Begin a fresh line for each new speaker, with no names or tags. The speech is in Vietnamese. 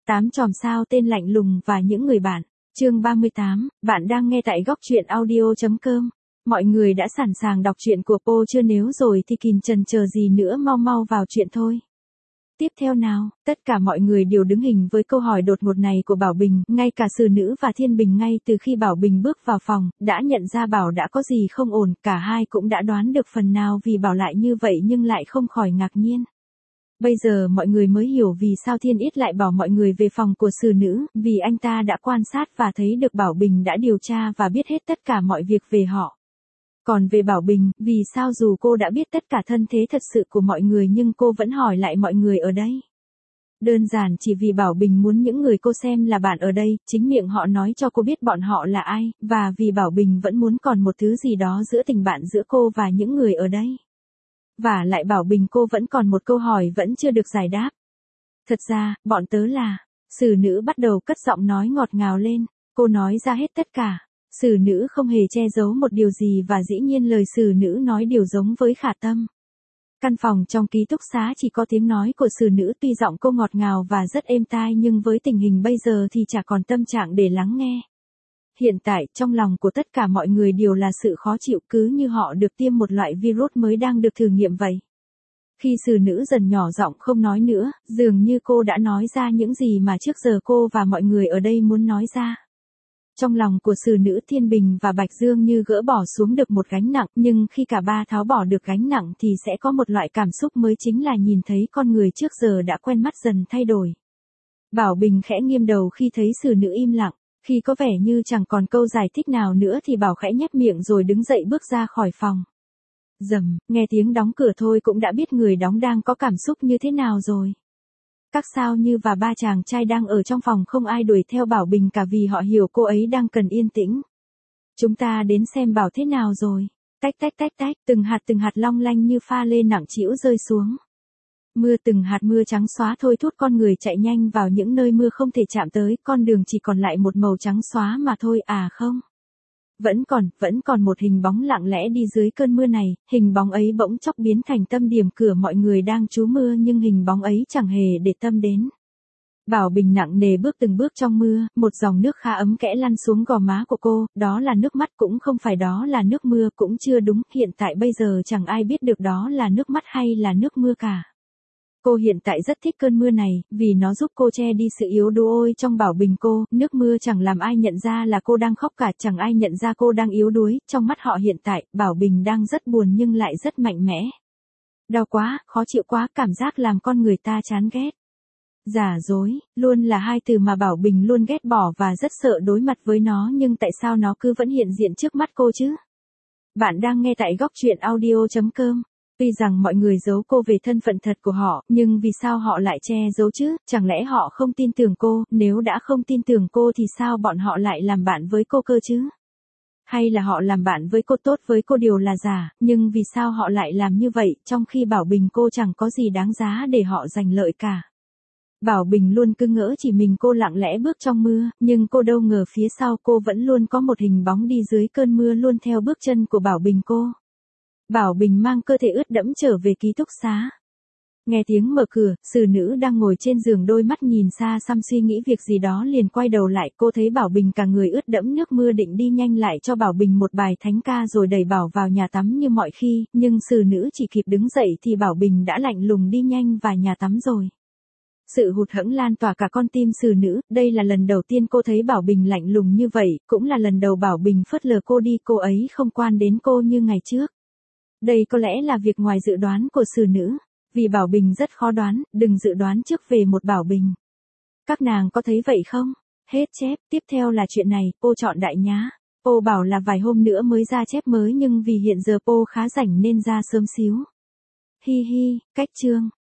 8 chòm sao tên lạnh lùng và những người bạn. Chương 38, bạn đang nghe tại góc truyện audio.com. Mọi người đã sẵn sàng đọc truyện của Po chưa, nếu rồi thì kìm chần chờ gì nữa, mau mau vào chuyện thôi. Tiếp theo nào, tất cả mọi người đều đứng hình với câu hỏi đột ngột này của Bảo Bình, ngay cả Sử Nữ và Thiên Bình ngay từ khi Bảo Bình bước vào phòng, đã nhận ra Bảo đã có gì không ổn, cả hai cũng đã đoán được phần nào vì Bảo lại như vậy nhưng lại không khỏi ngạc nhiên. Bây giờ mọi người mới hiểu vì sao Thiên Ít lại bảo mọi người về phòng của Sử Nữ, vì anh ta đã quan sát và thấy được Bảo Bình đã điều tra và biết hết tất cả mọi việc về họ. Còn về Bảo Bình, vì sao dù cô đã biết tất cả thân thế thật sự của mọi người nhưng cô vẫn hỏi lại mọi người ở đây? Đơn giản chỉ vì Bảo Bình muốn những người cô xem là bạn ở đây, chính miệng họ nói cho cô biết bọn họ là ai, và vì Bảo Bình vẫn muốn còn một thứ gì đó giữa tình bạn giữa cô và những người ở đây. Và lại Bảo Bình cô vẫn còn một câu hỏi vẫn chưa được giải đáp. Thật ra, bọn tớ là... Sử Nữ bắt đầu cất giọng nói ngọt ngào lên, cô nói ra hết tất cả. Sử Nữ không hề che giấu một điều gì và dĩ nhiên lời Sử Nữ nói đều giống với Khả Tâm. Căn phòng trong ký túc xá chỉ có tiếng nói của Sử Nữ, tuy giọng cô ngọt ngào và rất êm tai nhưng với tình hình bây giờ thì chả còn tâm trạng để lắng nghe. Hiện tại, trong lòng của tất cả mọi người đều là sự khó chịu, cứ như họ được tiêm một loại virus mới đang được thử nghiệm vậy. Khi Sử Nữ dần nhỏ giọng không nói nữa, dường như cô đã nói ra những gì mà trước giờ cô và mọi người ở đây muốn nói ra. Trong lòng của Sử Nữ, Thiên Bình và Bạch Dương như gỡ bỏ xuống được một gánh nặng, nhưng khi cả ba tháo bỏ được gánh nặng thì sẽ có một loại cảm xúc mới, chính là nhìn thấy con người trước giờ đã quen mắt dần thay đổi. Bảo Bình khẽ nghiêng đầu khi thấy Sử Nữ im lặng, khi có vẻ như chẳng còn câu giải thích nào nữa thì Bảo khẽ nhếch miệng rồi đứng dậy bước ra khỏi phòng. Rầm, nghe tiếng đóng cửa thôi cũng đã biết người đóng đang có cảm xúc như thế nào rồi. Các sao Như và ba chàng trai đang ở trong phòng không ai đuổi theo Bảo Bình cả vì họ hiểu cô ấy đang cần yên tĩnh. Chúng ta đến xem Bảo thế nào rồi. Tách tách tách tách, từng hạt long lanh như pha lê nặng trĩu rơi xuống. Mưa, từng hạt mưa trắng xóa thôi thúc con người chạy nhanh vào những nơi mưa không thể chạm tới, con đường chỉ còn lại một màu trắng xóa mà thôi. À không. Vẫn còn một hình bóng lặng lẽ đi dưới cơn mưa này, hình bóng ấy bỗng chốc biến thành tâm điểm cửa mọi người đang trú mưa nhưng hình bóng ấy chẳng hề để tâm đến. Bảo Bình nặng nề bước từng bước trong mưa, một dòng nước khá ấm kẽ lăn xuống gò má của cô, đó là nước mắt cũng không phải, đó là nước mưa cũng chưa đúng, hiện tại bây giờ chẳng ai biết được đó là nước mắt hay là nước mưa cả. Cô hiện tại rất thích cơn mưa này, vì nó giúp cô che đi sự yếu đuối trong Bảo Bình cô, nước mưa chẳng làm ai nhận ra là cô đang khóc cả, chẳng ai nhận ra cô đang yếu đuối, trong mắt họ hiện tại, Bảo Bình đang rất buồn nhưng lại rất mạnh mẽ. Đau quá, khó chịu quá, cảm giác làm con người ta chán ghét. Giả dối, luôn là hai từ mà Bảo Bình luôn ghét bỏ và rất sợ đối mặt với nó, nhưng tại sao nó cứ vẫn hiện diện trước mắt cô chứ? Bạn đang nghe tại góc truyện audio.com. Tuy rằng mọi người giấu cô về thân phận thật của họ, nhưng vì sao họ lại che giấu chứ? Chẳng lẽ họ không tin tưởng cô? Nếu đã không tin tưởng cô thì sao bọn họ lại làm bạn với cô cơ chứ? Hay là họ làm bạn với cô, tốt với cô đều là giả, nhưng vì sao họ lại làm như vậy, trong khi Bảo Bình cô chẳng có gì đáng giá để họ giành lợi cả? Bảo Bình luôn cứ ngỡ chỉ mình cô lặng lẽ bước trong mưa, nhưng cô đâu ngờ phía sau cô vẫn luôn có một hình bóng đi dưới cơn mưa luôn theo bước chân của Bảo Bình cô. Bảo Bình mang cơ thể ướt đẫm trở về ký túc xá. Nghe tiếng mở cửa, Sử Nữ đang ngồi trên giường đôi mắt nhìn xa xăm suy nghĩ việc gì đó liền quay đầu lại, cô thấy Bảo Bình cả người ướt đẫm nước mưa định đi nhanh lại cho Bảo Bình một bài thánh ca rồi đẩy Bảo vào nhà tắm như mọi khi, nhưng Sử Nữ chỉ kịp đứng dậy thì Bảo Bình đã lạnh lùng đi nhanh vào nhà tắm rồi. Sự hụt hẫng lan tỏa cả con tim Sử Nữ, đây là lần đầu tiên cô thấy Bảo Bình lạnh lùng như vậy, cũng là lần đầu Bảo Bình phớt lờ cô đi, cô ấy không quan đến cô như ngày trước. Đây có lẽ là việc ngoài dự đoán của Sử Nữ, vì Bảo Bình rất khó đoán, đừng dự đoán trước về một Bảo Bình. Các nàng có thấy vậy không? Hết chép, tiếp theo là chuyện này, cô chọn đại nhá. Cô bảo là vài hôm nữa mới ra chép mới nhưng vì hiện giờ cô khá rảnh nên ra sớm xíu. Hi hi, cách chương.